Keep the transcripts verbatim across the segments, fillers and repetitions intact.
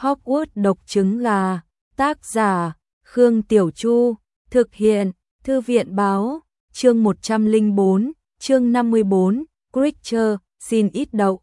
Hogwarts độc trứng gà, tác giả, Khương Tiểu Chu, thực hiện, Thư viện báo, chương một trăm lẻ bốn, chương năm mươi bốn, Creature, xin ít đậu.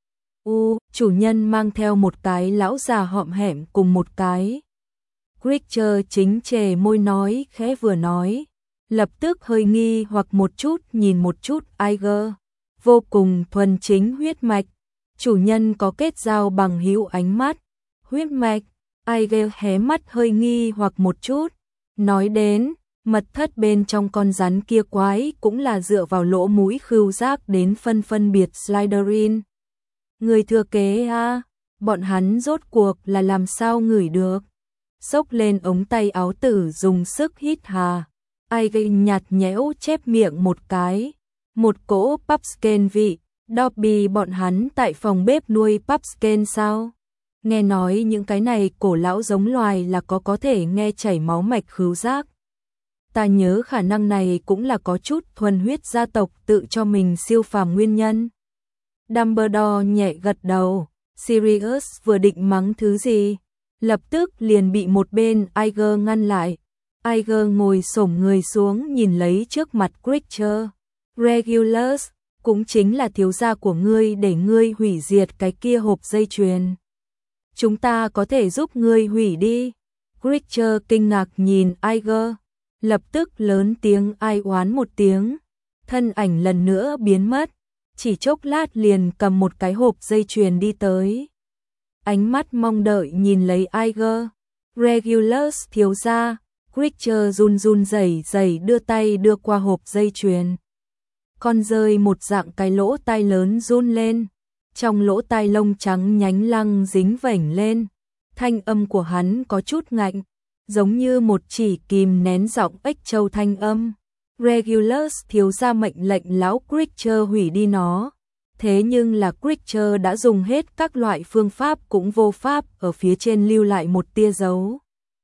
U, chủ nhân mang theo một cái lão già hõm hẻm cùng một cái. Creature chính chề môi nói khẽ vừa nói, lập tức hơi nghi hoặc một chút nhìn một chút Iger, vô cùng thuần chính huyết mạch. Chủ nhân có kết giao bằng hữu ánh mắt, huyết mạch. Iger hé mắt hơi nghi hoặc một chút, nói đến, mật thất bên trong con rắn kia quái cũng là dựa vào lỗ mũi khứu giác đến phân phân biệt Slytherin. Người thừa kế a, bọn hắn rốt cuộc là làm sao ngửi được. Xốc lên ống tay áo tử dùng sức hít hà. Iger nhạt nhẽo chép miệng một cái, một cỗ pumpkin vị. Dobby bọn hắn tại phòng bếp nuôi pumpkin sao? Nghe nói những cái này cổ lão giống loài là có có thể nghe chảy máu mạch khứu giác. Ta nhớ khả năng này cũng là có chút thuần huyết gia tộc tự cho mình siêu phàm nguyên nhân. Dumbledore nhẹ gật đầu, Sirius vừa định mắng thứ gì, lập tức liền bị một bên Iger ngăn lại. Iger ngồi xổm người xuống nhìn lấy trước mặt Creature. Regulus, cũng chính là thiếu gia của ngươi để ngươi hủy diệt cái kia hộp dây chuyền. Chúng ta có thể giúp ngươi hủy đi. Creature kinh ngạc nhìn Iger, lập tức lớn tiếng ai oán một tiếng, thân ảnh lần nữa biến mất, chỉ chốc lát liền cầm một cái hộp dây chuyền đi tới. Ánh mắt mong đợi nhìn lấy Iger. Regulus thiếu gia. Creature run run rẩy rẩy đưa tay đưa qua hộp dây chuyền. Con rơi một dạng cái lỗ tai lớn run lên, trong lỗ tai lông trắng nhánh lăng dính vểnh lên, thanh âm của hắn có chút ngạnh, giống như một chỉ kìm nén giọng ếch trâu thanh âm. Regulus thiếu gia mệnh lệnh lão Creature hủy đi nó, thế nhưng là Creature đã dùng hết các loại phương pháp cũng vô pháp ở phía trên lưu lại một tia dấu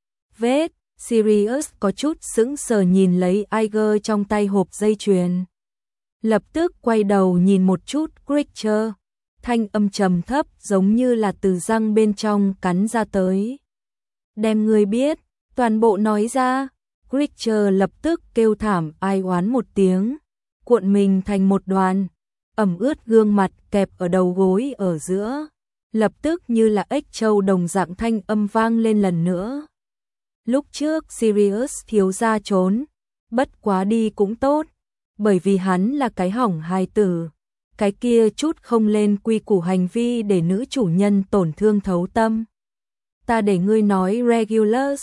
vết. Sirius có chút sững sờ nhìn lấy Iger trong tay hộp dây chuyền, lập tức quay đầu nhìn một chút Creature, thanh âm trầm thấp giống như là từ răng bên trong cắn ra tới. Đem ngươi biết, toàn bộ nói ra. Creature lập tức kêu thảm ai oán một tiếng, cuộn mình thành một đoàn, ẩm ướt gương mặt kẹp ở đầu gối ở giữa, lập tức như là ếch trâu đồng dạng thanh âm vang lên lần nữa. Lúc trước Sirius thiếu gia trốn, bất quá đi cũng tốt, bởi vì hắn là cái hỏng hài tử, cái kia chút không lên quy củ hành vi để nữ chủ nhân tổn thương thấu tâm. Ta để ngươi nói Regulus.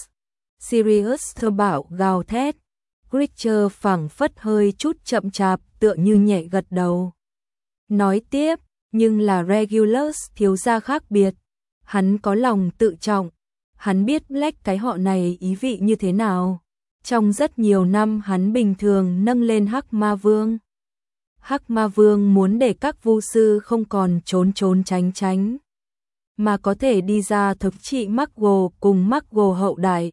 Sirius thơ bảo gào thét. Creature phảng phất hơi chút chậm chạp tựa như nhẹ gật đầu. Nói tiếp, nhưng là Regulus thiếu gia khác biệt, hắn có lòng tự trọng. Hắn biết Black cái họ này ý vị như thế nào. Trong rất nhiều năm hắn bình thường nâng lên Hắc Ma Vương. Hắc Ma Vương muốn để các vu sư không còn trốn trốn tránh tránh, mà có thể đi ra thống trị McGonagall cùng McGonagall hậu đại.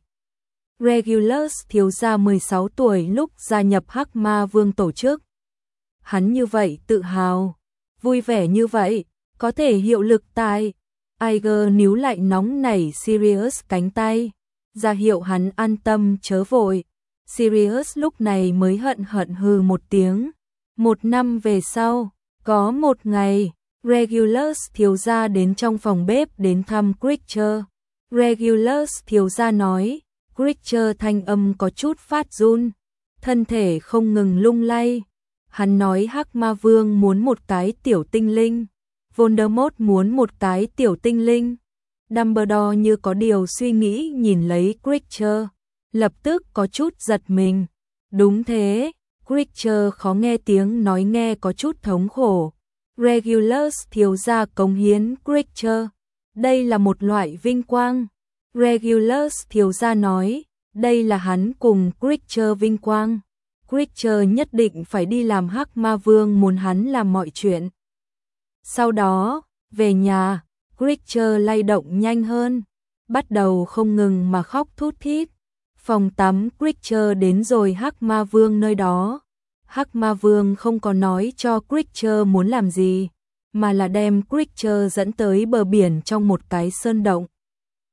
Regulus thiếu gia mười sáu tuổi lúc gia nhập Hắc Ma Vương tổ chức. Hắn như vậy tự hào, vui vẻ như vậy, có thể hiệu lực tại. Iger níu lại nóng nảy Sirius cánh tay, ra hiệu hắn an tâm chớ vội. Sirius lúc này mới hận hận hừ một tiếng. Một năm về sau, có một ngày, Regulus thiếu gia đến trong phòng bếp đến thăm Creature. Regulus thiếu gia nói, Creature thanh âm có chút phát run, thân thể không ngừng lung lay. Hắn nói Hắc Ma Vương muốn một cái tiểu tinh linh, Voldemort muốn một cái tiểu tinh linh. Dumbledore như có điều suy nghĩ nhìn lấy Creature, lập tức có chút giật mình. Đúng thế, Creature khó nghe tiếng nói nghe có chút thống khổ. Regulus thiếu gia cống hiến Creature, đây là một loại vinh quang. Regulus thiếu gia nói, đây là hắn cùng Creature vinh quang. Creature nhất định phải đi làm Hắc Ma Vương muốn hắn làm mọi chuyện. Sau đó, về nhà, Creature lay động nhanh hơn, bắt đầu không ngừng mà khóc thút thít. Phòng tắm Creature đến rồi Hắc Ma Vương nơi đó. Hắc Ma Vương không có nói cho Creature muốn làm gì, mà là đem Creature dẫn tới bờ biển trong một cái sơn động.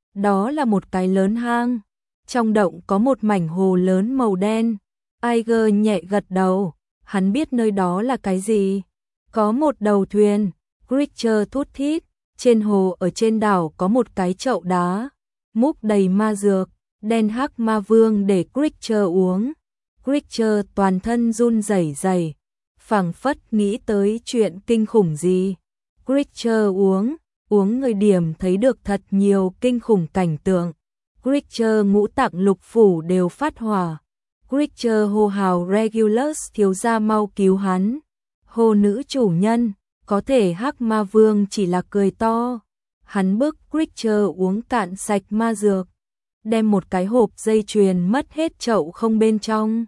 Đó là một cái lớn hang. Trong động có một mảnh hồ lớn màu đen. Iger nhẹ gật đầu, hắn biết nơi đó là cái gì. Có một đầu thuyền. Creature thút thít. Trên hồ ở trên đảo có một cái chậu đá, múc đầy ma dược, đen hắc ma vương để Creature uống. Creature toàn thân run rẩy rẩy, phảng phất nghĩ tới chuyện kinh khủng gì. Creature uống, uống người điểm thấy được thật nhiều kinh khủng cảnh tượng. Creature ngũ tạng lục phủ đều phát hỏa. Creature hô hào Regulus thiếu gia mau cứu hắn. Hô nữ chủ nhân, có thể hắc ma vương chỉ là cười to. Hắn bức Creature uống cạn sạch ma dược, đem một cái hộp dây chuyền mất hết chậu không bên trong.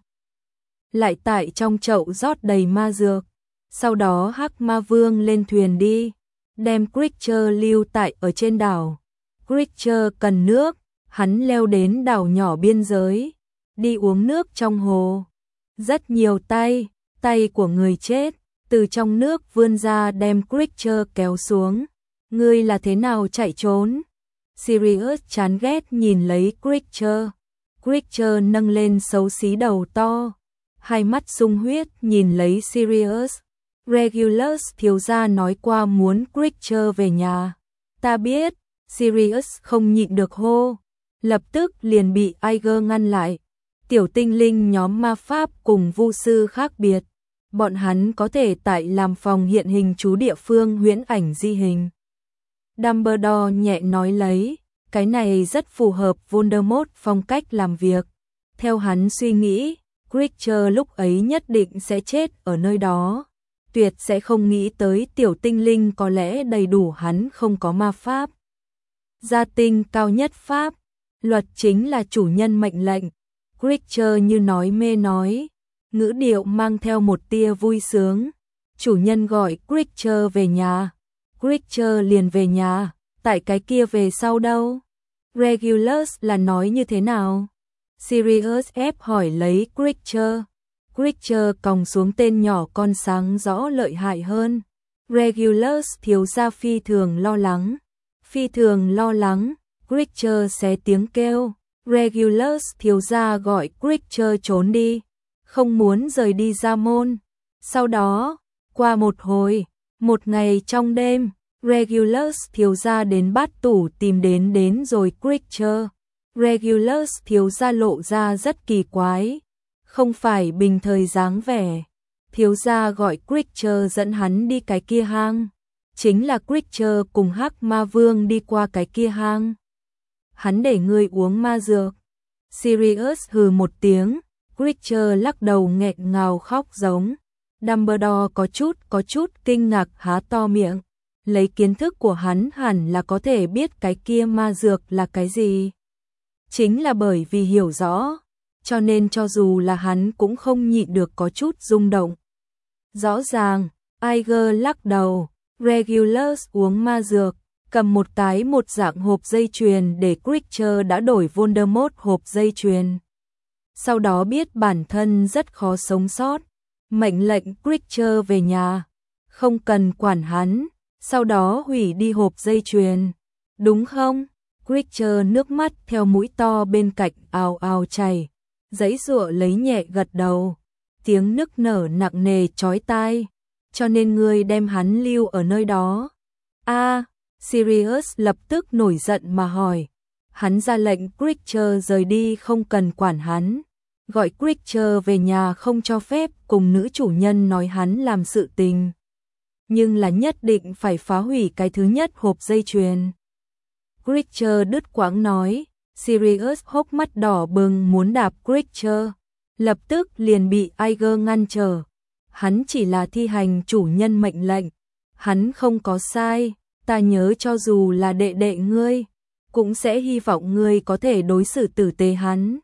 Lại tại trong chậu rót đầy ma dược. Sau đó hắc ma vương lên thuyền đi, đem Creature lưu tại ở trên đảo. Creature cần nước, hắn leo đến đảo nhỏ biên giới, đi uống nước trong hồ. Rất nhiều tay, tay của người chết, từ trong nước vươn ra đem Creature kéo xuống. Ngươi là thế nào chạy trốn? Sirius chán ghét nhìn lấy Creature. Creature nâng lên xấu xí đầu to, hai mắt sung huyết nhìn lấy Sirius. Regulus thiếu gia nói qua muốn Creature về nhà. Ta biết. Sirius không nhịn được hô, lập tức liền bị Iger ngăn lại. Tiểu tinh linh nhóm ma pháp cùng vu sư khác biệt, bọn hắn có thể tại làm phòng hiện hình chú địa phương huyễn ảnh di hình. Dumbledore nhẹ nói lấy, cái này rất phù hợp Voldemort phong cách làm việc. Theo hắn suy nghĩ, Creature lúc ấy nhất định sẽ chết ở nơi đó, tuyệt sẽ không nghĩ tới tiểu tinh linh có lẽ đầy đủ hắn không có ma pháp. Gia tinh cao nhất pháp, luật chính là chủ nhân mệnh lệnh. Creature như nói mê nói, ngữ điệu mang theo một tia vui sướng. Chủ nhân gọi Creature về nhà, Creature liền về nhà, tại cái kia về sau đâu? Regulus là nói như thế nào? Sirius ép hỏi lấy Creature. Creature còng xuống tên nhỏ con sáng rõ lợi hại hơn. Regulus thiếu gia phi thường lo lắng. Phi thường lo lắng, Creature xé tiếng kêu. Regulus thiếu gia gọi Creature trốn đi, không muốn rời đi ra môn. Sau đó, qua một hồi, một ngày trong đêm, Regulus thiếu gia đến bát tủ tìm đến đến rồi Creature. Regulus thiếu gia lộ ra rất kỳ quái, không phải bình thời dáng vẻ. Thiếu gia gọi Creature dẫn hắn đi cái kia hang, chính là Creature cùng hắc ma vương đi qua cái kia hang. Hắn để ngươi uống ma dược. Sirius hừ một tiếng, Creature lắc đầu nghẹn ngào khóc giống. Dumbledore có chút có chút kinh ngạc há to miệng, lấy kiến thức của hắn hẳn là có thể biết cái kia ma dược là cái gì. Chính là bởi vì hiểu rõ, cho nên cho dù là hắn cũng không nhịn được có chút rung động. Rõ ràng, Iger lắc đầu, Regulus uống ma dược, cầm một cái một dạng hộp dây chuyền để Creature đã đổi Voldemort hộp dây chuyền. Sau đó biết bản thân rất khó sống sót, mệnh lệnh Creature về nhà, không cần quản hắn, sau đó hủy đi hộp dây chuyền. Đúng không? Creature nước mắt theo mũi to bên cạnh ào ào chảy, giãy giụa lấy nhẹ gật đầu, tiếng nức nở nặng nề chói tai, cho nên ngươi đem hắn lưu ở nơi đó. A, Sirius lập tức nổi giận mà hỏi. Hắn ra lệnh Creature rời đi không cần quản hắn, gọi Creature về nhà không cho phép cùng nữ chủ nhân nói hắn làm sự tình. Nhưng là nhất định phải phá hủy cái thứ nhất hộp dây chuyền. Creature đứt quãng nói, Sirius hốc mắt đỏ bừng muốn đạp Creature, lập tức liền bị Iger ngăn trở. Hắn chỉ là thi hành chủ nhân mệnh lệnh, hắn không có sai, ta nhớ cho dù là đệ đệ ngươi, cũng sẽ hy vọng ngươi có thể đối xử tử tế hắn.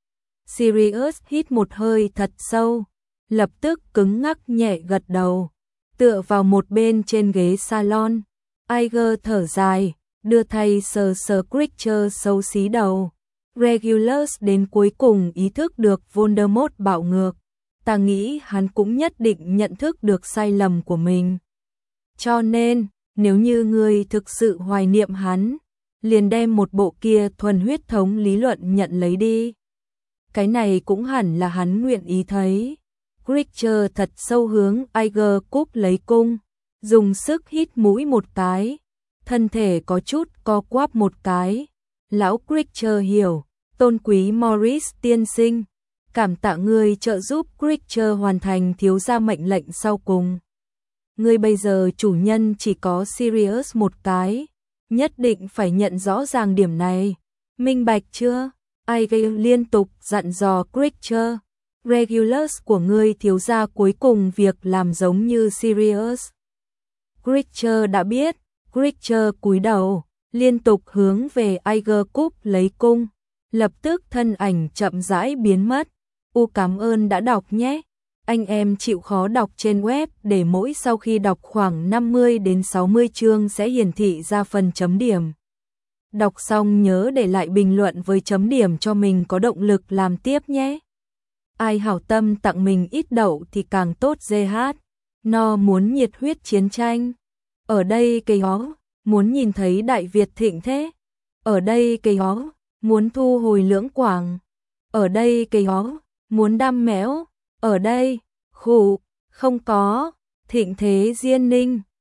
Sirius hít một hơi thật sâu, lập tức cứng ngắc nhẹ gật đầu, tựa vào một bên trên ghế salon. Iger thở dài, đưa tay sờ sờ Creature xấu xí đầu. Regulus đến cuối cùng ý thức được Voldemort bạo ngược, ta nghĩ hắn cũng nhất định nhận thức được sai lầm của mình. Cho nên, nếu như ngươi thực sự hoài niệm hắn, liền đem một bộ kia thuần huyết thống lý luận nhận lấy đi. Cái này cũng hẳn là hắn nguyện ý thấy. Creature thật sâu hướng Iger cúp lấy cung, dùng sức hít mũi một cái, thân thể có chút co quắp một cái. Lão Creature hiểu, tôn quý Morris tiên sinh, cảm tạ ngươi trợ giúp Creature hoàn thành thiếu gia mệnh lệnh sau cùng. Ngươi bây giờ chủ nhân chỉ có Sirius một cái, nhất định phải nhận rõ ràng điểm này, minh bạch chưa? Iger liên tục dặn dò Creature, Regulus của ngươi thiếu gia cuối cùng việc làm giống như Sirius. Creature đã biết, Creature cúi đầu, liên tục hướng về Iger cúp lấy cung, lập tức thân ảnh chậm rãi biến mất. U cảm ơn đã đọc nhé. Anh em chịu khó đọc trên web để mỗi sau khi đọc khoảng năm mươi đến sáu mươi chương sẽ hiển thị ra phần chấm điểm. Đọc xong nhớ để lại bình luận với chấm điểm cho mình có động lực làm tiếp nhé. Ai hảo tâm tặng mình ít đậu thì càng tốt giê hát. No muốn nhiệt huyết chiến tranh. Ở đây cây hó, muốn nhìn thấy Đại Việt thịnh thế. Ở đây cây hó, muốn thu hồi Lưỡng Quảng. Ở đây cây hó, muốn đam méo. Ở đây, khủ, không có, thịnh thế Diên Ninh.